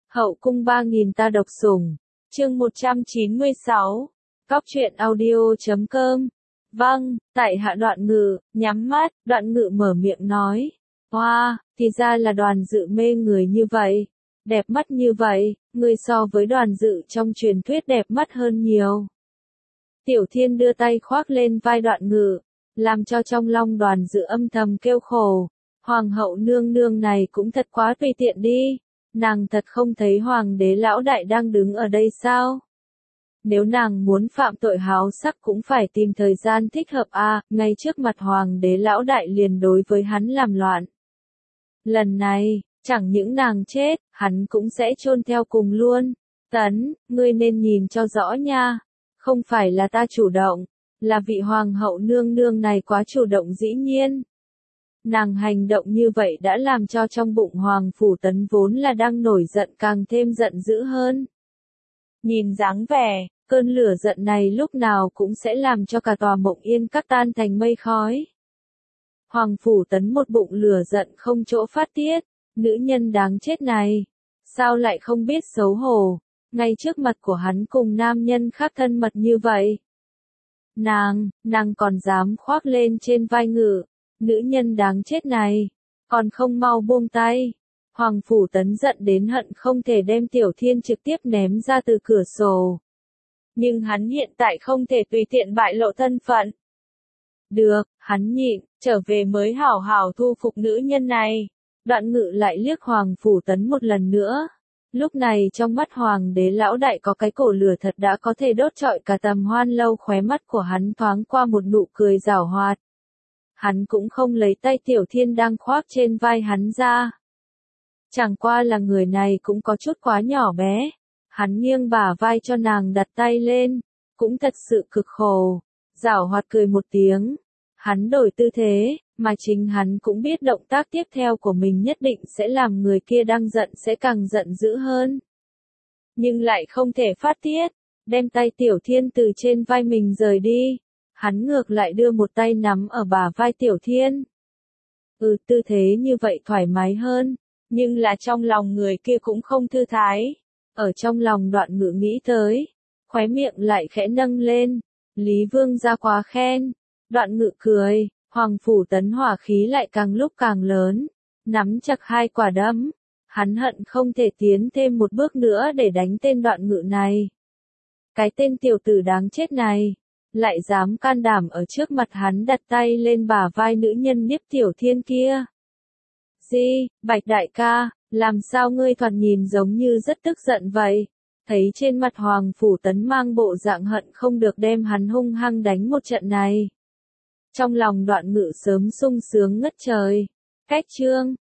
Hậu cung 3000 ta độc sủng. Chương 196. Cóc truyện audio.com. Vâng, tại hạ Đoạn Ngự, nhắm mắt, Đoạn Ngự mở miệng nói. Hoa, thì ra là Đoàn Dự mê người như vậy. Đẹp mắt như vậy, người so với Đoàn Dự trong truyền thuyết đẹp mắt hơn nhiều. Tiểu Thiên đưa tay khoác lên vai Đoạn Ngự, làm cho trong lòng Đoàn Dự âm thầm kêu khổ. Hoàng hậu nương nương này cũng thật quá tùy tiện đi. Nàng thật không thấy hoàng đế lão đại đang đứng ở đây sao? Nếu nàng muốn phạm tội háo sắc cũng phải tìm thời gian thích hợp ngay trước mặt hoàng đế lão đại liền đối với hắn làm loạn. Lần này, chẳng những nàng chết, hắn cũng sẽ chôn theo cùng luôn. Tấn, ngươi nên nhìn cho rõ nha. Không phải là ta chủ động, là vị hoàng hậu nương nương này quá chủ động dĩ nhiên. Nàng hành động như vậy đã làm cho trong bụng Hoàng Phủ Tấn vốn là đang nổi giận càng thêm giận dữ hơn. Nhìn dáng vẻ, cơn lửa giận này lúc nào cũng sẽ làm cho cả tòa Mộng Yên Các tan thành mây khói. Hoàng Phủ Tấn một bụng lửa giận không chỗ phát tiết, nữ nhân đáng chết này. Sao lại không biết xấu hổ, ngay trước mặt của hắn cùng nam nhân khác thân mật như vậy. Nàng còn dám khoác lên trên vai Ngự. Nữ nhân đáng chết này, còn không mau buông tay. Hoàng Phủ Tấn giận đến hận không thể đem Tiểu Thiên trực tiếp ném ra từ cửa sổ. Nhưng hắn hiện tại không thể tùy tiện bại lộ thân phận. Được, hắn nhịn, trở về mới hảo hảo thu phục nữ nhân này. Đoạn Ngự lại liếc Hoàng Phủ Tấn một lần nữa. Lúc này trong mắt hoàng đế lão đại có cái cổ lửa thật đã có thể đốt trọi cả Tầm Hoan Lâu, khóe mắt của hắn thoáng qua một nụ cười giảo hoạt. Hắn cũng không lấy tay Tiểu Thiên đang khoác trên vai hắn ra. Chẳng qua là người này cũng có chút quá nhỏ bé. Hắn nghiêng bả vai cho nàng đặt tay lên. Cũng thật sự cực khổ. Giảo hoạt cười một tiếng. Hắn đổi tư thế, mà chính hắn cũng biết động tác tiếp theo của mình nhất định sẽ làm người kia đang giận sẽ càng giận dữ hơn. Nhưng lại không thể phát tiết. Đem tay Tiểu Thiên từ trên vai mình rời đi. Hắn ngược lại đưa một tay nắm ở bả vai Tiểu Thiên. Tư thế như vậy thoải mái hơn, nhưng là trong lòng người kia cũng không thư thái. Ở trong lòng Đoạn Ngự nghĩ tới, khóe miệng lại khẽ nâng lên. Lý Vương gia quá khen. Đoạn Ngự cười, Hoàng Phủ Tấn hỏa khí lại càng lúc càng lớn, nắm chặt hai quả đấm. Hắn hận không thể tiến thêm một bước nữa để đánh tên Đoạn Ngự này. Cái tên tiểu tử đáng chết này. Lại dám can đảm ở trước mặt hắn đặt tay lên bả vai nữ nhân Niếp Tiểu Thiên kia. Bạch đại ca, làm sao ngươi thoạt nhìn giống như rất tức giận vậy? Thấy trên mặt Hoàng Phủ Tấn mang bộ dạng hận không được đem hắn hung hăng đánh một trận này. Trong lòng Đoạn Ngự sớm sung sướng ngất trời. Cách chương